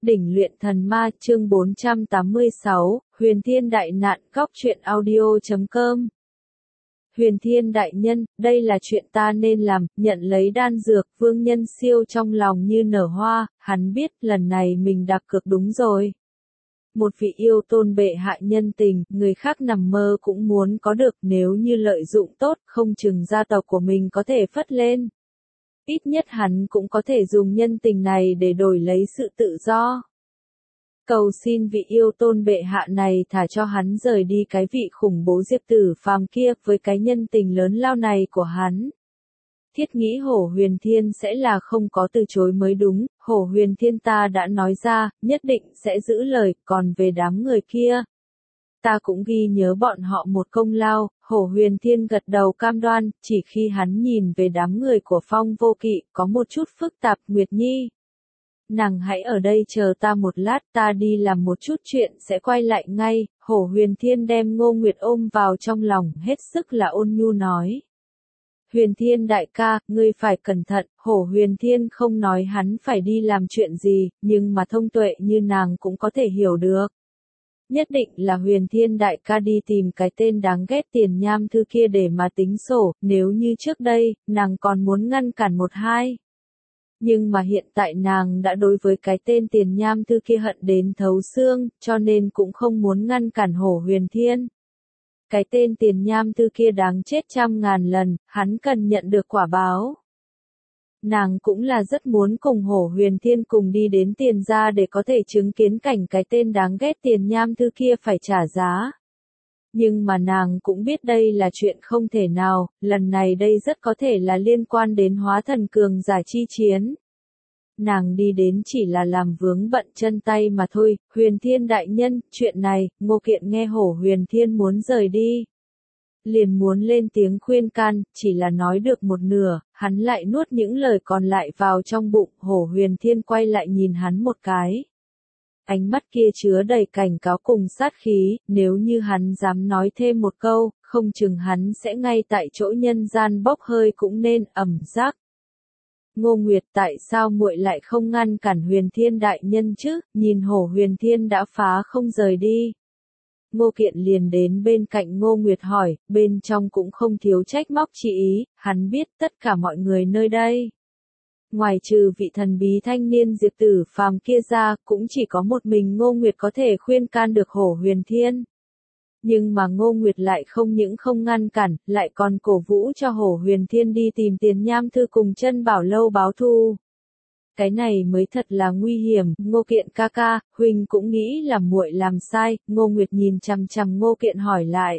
Đỉnh luyện thần ma chương 486, Huyền Thiên Đại Nạn Cóc truyện audio.com. Huyền Thiên Đại Nhân, đây là chuyện ta nên làm, nhận lấy đan dược, Vương Nhân Siêu trong lòng như nở hoa, hắn biết lần này mình đặt cược đúng rồi. Một vị yêu tôn bệ hạ nhân tình, người khác nằm mơ cũng muốn có được, nếu như lợi dụng tốt, không chừng gia tộc của mình có thể phất lên. Ít nhất hắn cũng có thể dùng nhân tình này để đổi lấy sự tự do. Cầu xin vị yêu tôn bệ hạ này thả cho hắn rời đi cái vị khủng bố Diệp Tử Phàm kia với cái nhân tình lớn lao này của hắn. Thiết nghĩ Hổ Huyền Thiên sẽ là không có từ chối mới đúng, Hổ Huyền Thiên ta đã nói ra, nhất định sẽ giữ lời, còn về đám người kia. Ta cũng ghi nhớ bọn họ một công lao, Hổ Huyền Thiên gật đầu cam đoan, chỉ khi hắn nhìn về đám người của Phong Vô Kỵ, có một chút phức tạp, Nguyệt Nhi. Nàng hãy ở đây chờ ta một lát, ta đi làm một chút chuyện sẽ quay lại ngay, Hổ Huyền Thiên đem Ngô Nguyệt ôm vào trong lòng, hết sức là ôn nhu nói. Huyền Thiên đại ca, ngươi phải cẩn thận, Hổ Huyền Thiên không nói hắn phải đi làm chuyện gì, nhưng mà thông tuệ như nàng cũng có thể hiểu được. Nhất định là Huyền Thiên đại ca đi tìm cái tên đáng ghét Tiền Nham Thư kia để mà tính sổ, nếu như trước đây, nàng còn muốn ngăn cản một hai. Nhưng mà hiện tại nàng đã đối với cái tên Tiền Nham Thư kia hận đến thấu xương, cho nên cũng không muốn ngăn cản Hổ Huyền Thiên. Cái tên Tiền Nham Thư kia đáng chết trăm ngàn lần, hắn cần nhận được quả báo. Nàng cũng là rất muốn cùng Hổ Huyền Thiên cùng đi đến Tiền gia để có thể chứng kiến cảnh cái tên đáng ghét Tiền Nham Thư kia phải trả giá. Nhưng mà nàng cũng biết đây là chuyện không thể nào, lần này đây rất có thể là liên quan đến hóa thần cường giả chi chiến. Nàng đi đến chỉ là làm vướng bận chân tay mà thôi, Huyền Thiên đại nhân, chuyện này, Ngô Kiện nghe Hổ Huyền Thiên muốn rời đi. Liền muốn lên tiếng khuyên can, chỉ là nói được một nửa, hắn lại nuốt những lời còn lại vào trong bụng, Hổ Huyền Thiên quay lại nhìn hắn một cái. Ánh mắt kia chứa đầy cảnh cáo cùng sát khí, nếu như hắn dám nói thêm một câu, không chừng hắn sẽ ngay tại chỗ nhân gian bốc hơi cũng nên ẩm giác. Ngô Nguyệt, tại sao muội lại không ngăn cản Huyền Thiên đại nhân chứ, nhìn Hổ Huyền Thiên đã phá không rời đi. Ngô Kiện liền đến bên cạnh Ngô Nguyệt hỏi, bên trong cũng không thiếu trách móc chi ý, hắn biết tất cả mọi người nơi đây. Ngoài trừ vị thần bí thanh niên Diệp Tử Phàm kia ra, cũng chỉ có một mình Ngô Nguyệt có thể khuyên can được Hổ Huyền Thiên. Nhưng mà Ngô Nguyệt lại không những không ngăn cản, lại còn cổ vũ cho Hổ Huyền Thiên đi tìm Tiền Nham Thư cùng Chân Bảo Lâu báo thù. Cái này mới thật là nguy hiểm, Ngô Kiện ca ca, huynh cũng nghĩ là muội làm sai, Ngô Nguyệt nhìn chằm chằm Ngô Kiện hỏi lại.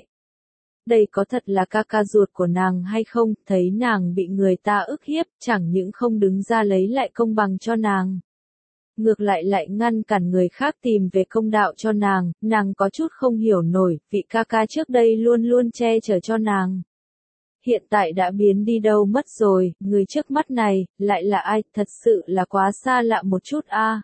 Đây có thật là ca ca ruột của nàng hay không, thấy nàng bị người ta ức hiếp, chẳng những không đứng ra lấy lại công bằng cho nàng. Ngược lại lại ngăn cản người khác tìm về công đạo cho nàng có chút không hiểu nổi, vị ca ca trước đây luôn luôn che chở cho nàng. Hiện tại đã biến đi đâu mất rồi, người trước mắt này, lại là ai, thật sự là quá xa lạ một chút a.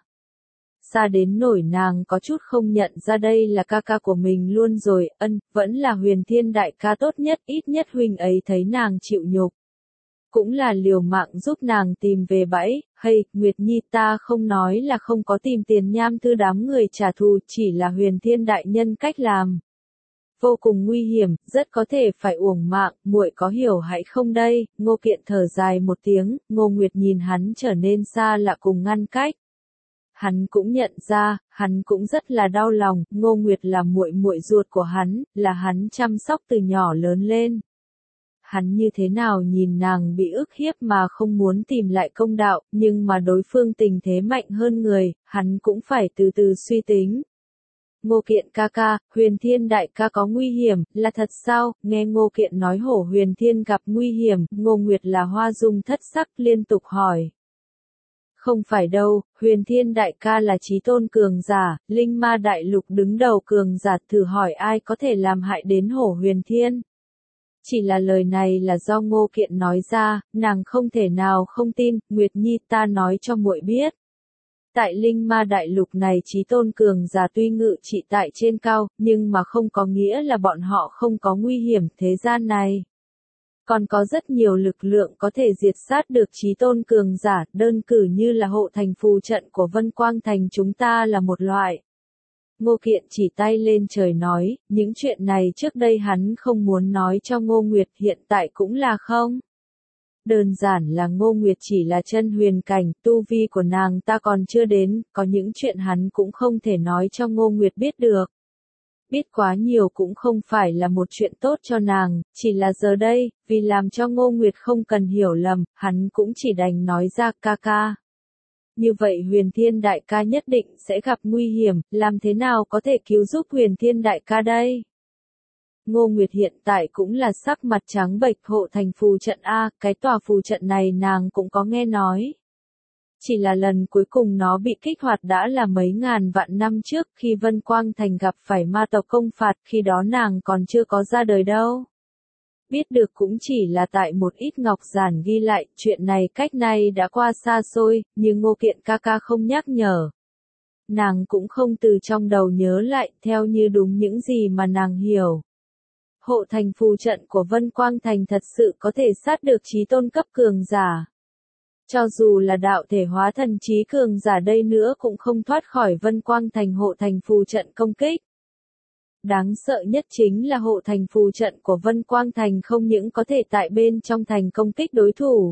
Xa đến nổi nàng có chút không nhận ra đây là ca ca của mình luôn rồi, vẫn là Huyền Thiên đại ca tốt nhất, ít nhất huynh ấy thấy nàng chịu nhục. Cũng là liều mạng giúp nàng tìm về bẫy, hay, Nguyệt Nhi ta không nói là không có tìm Tiền Nham Thư đám người trả thù, chỉ là Huyền Thiên đại nhân cách làm. Vô cùng nguy hiểm, rất có thể phải uổng mạng, muội có hiểu hay không đây, Ngô Kiện thở dài một tiếng, Ngô Nguyệt nhìn hắn trở nên xa lạ cùng ngăn cách. Hắn cũng nhận ra, hắn cũng rất là đau lòng, Ngô Nguyệt là muội muội ruột của hắn, là hắn chăm sóc từ nhỏ lớn lên. Hắn như thế nào nhìn nàng bị ức hiếp mà không muốn tìm lại công đạo, nhưng mà đối phương tình thế mạnh hơn người, hắn cũng phải từ từ suy tính. Ngô Kiện ca ca, Huyền Thiên đại ca có nguy hiểm, là thật sao? Nghe Ngô Kiện nói Hổ Huyền Thiên gặp nguy hiểm, Ngô Nguyệt là hoa dung thất sắc liên tục hỏi. Không phải đâu, Huyền Thiên đại ca là chí tôn cường giả, linh ma đại lục đứng đầu cường giả, thử hỏi ai có thể làm hại đến Hổ Huyền Thiên. Chỉ là lời này là do Ngô Kiện nói ra, nàng không thể nào không tin, Nguyệt Nhi ta nói cho muội biết. Tại linh ma đại lục này chí tôn cường giả tuy ngự trị tại trên cao, nhưng mà không có nghĩa là bọn họ không có nguy hiểm thế gian này. Còn có rất nhiều lực lượng có thể diệt sát được chí tôn cường giả, đơn cử như là hộ thành phù trận của Vân Quang Thành chúng ta là một loại. Ngô Kiện chỉ tay lên trời nói, những chuyện này trước đây hắn không muốn nói cho Ngô Nguyệt, hiện tại cũng là không. Đơn giản là Ngô Nguyệt chỉ là chân huyền cảnh, tu vi của nàng ta còn chưa đến, có những chuyện hắn cũng không thể nói cho Ngô Nguyệt biết được. Biết quá nhiều cũng không phải là một chuyện tốt cho nàng, chỉ là giờ đây, vì làm cho Ngô Nguyệt không cần hiểu lầm, hắn cũng chỉ đành nói ra ca ca. Như vậy Huyền Thiên đại ca nhất định sẽ gặp nguy hiểm, làm thế nào có thể cứu giúp Huyền Thiên đại ca đây? Ngô Nguyệt hiện tại cũng là sắc mặt trắng bệch, hộ thành phù trận A, cái tòa phù trận này nàng cũng có nghe nói. Chỉ là lần cuối cùng nó bị kích hoạt đã là mấy ngàn vạn năm trước khi Vân Quang Thành gặp phải ma tộc công phạt, khi đó nàng còn chưa có ra đời đâu. Biết được cũng chỉ là tại một ít ngọc giản ghi lại, chuyện này cách nay đã qua xa xôi, nhưng Ngô Kiện ca ca không nhắc nhở. Nàng cũng không từ trong đầu nhớ lại, theo như đúng những gì mà nàng hiểu. Hộ thành phù trận của Vân Quang Thành thật sự có thể sát được chí tôn cấp cường giả. Cho dù là đạo thể hóa thần chí cường giả đây nữa cũng không thoát khỏi Vân Quang Thành hộ thành phù trận công kích. Đáng sợ nhất chính là hộ thành phù trận của Vân Quang Thành không những có thể tại bên trong thành công kích đối thủ,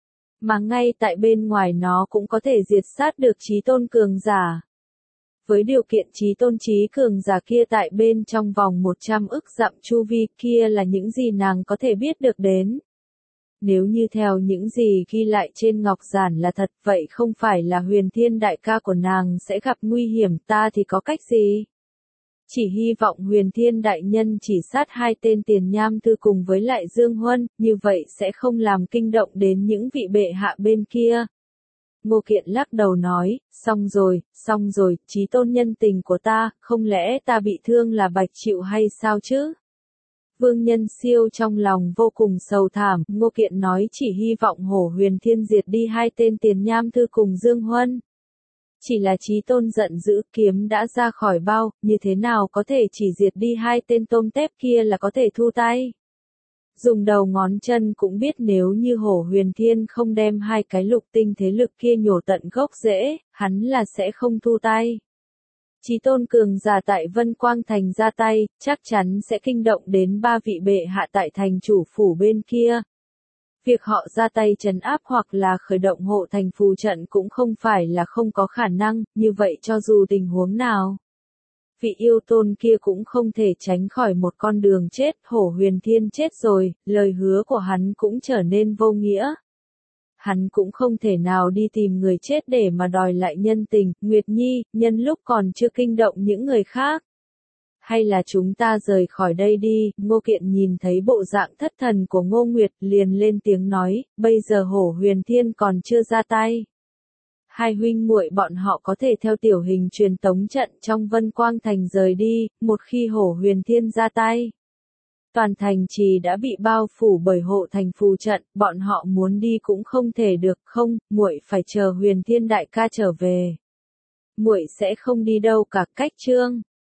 mà ngay tại bên ngoài nó cũng có thể diệt sát được chí tôn cường giả. Với điều kiện chí tôn chí cường giả kia tại bên trong vòng 100 ức dặm chu vi, kia là những gì nàng có thể biết được đến. Nếu như theo những gì ghi lại trên ngọc giản là thật, vậy không phải là Huyền Thiên đại ca của nàng sẽ gặp nguy hiểm, ta thì có cách gì? Chỉ hy vọng Huyền Thiên đại nhân chỉ sát hai tên tiền nham thư cùng với lại Dương Huân, như vậy sẽ không làm kinh động đến những vị bệ hạ bên kia. Ngô Kiện lắc đầu nói, xong rồi, chí tôn nhân tình của ta, không lẽ ta bị thương là bạch chịu hay sao chứ? Vương Nhân Siêu trong lòng vô cùng sầu thảm, Ngô Kiện nói chỉ hy vọng Hổ Huyền Thiên diệt đi hai tên tiền nham thư cùng Dương Huân. Chỉ là chí tôn giận dữ, kiếm đã ra khỏi bao, như thế nào có thể chỉ diệt đi hai tên tôm tép kia là có thể thu tay. Dùng đầu ngón chân cũng biết nếu như Hổ Huyền Thiên không đem hai cái lục tinh thế lực kia nhổ tận gốc rễ, hắn là sẽ không thu tay. Chí tôn cường giả tại Vân Quang Thành ra tay, chắc chắn sẽ kinh động đến ba vị bệ hạ tại thành chủ phủ bên kia. Việc họ ra tay trấn áp hoặc là khởi động hộ thành phù trận cũng không phải là không có khả năng, như vậy cho dù tình huống nào. Vị yêu tôn kia cũng không thể tránh khỏi một con đường chết, Hổ Huyền Thiên chết rồi, lời hứa của hắn cũng trở nên vô nghĩa. Hắn cũng không thể nào đi tìm người chết để mà đòi lại nhân tình, Nguyệt Nhi, nhân lúc còn chưa kinh động những người khác. Hay là chúng ta rời khỏi đây đi, Ngô Kiện nhìn thấy bộ dạng thất thần của Ngô Nguyệt liền lên tiếng nói, bây giờ Hổ Huyền Thiên còn chưa ra tay. Hai huynh muội bọn họ có thể theo tiểu hình truyền tống trận trong Vân Quang Thành rời đi, một khi Hổ Huyền Thiên ra tay. Toàn thành trì đã bị bao phủ bởi hộ thành phù trận, bọn họ muốn đi cũng không thể được, không, muội phải chờ Huyền Thiên đại ca trở về. Muội sẽ không đi đâu cả, cách chương.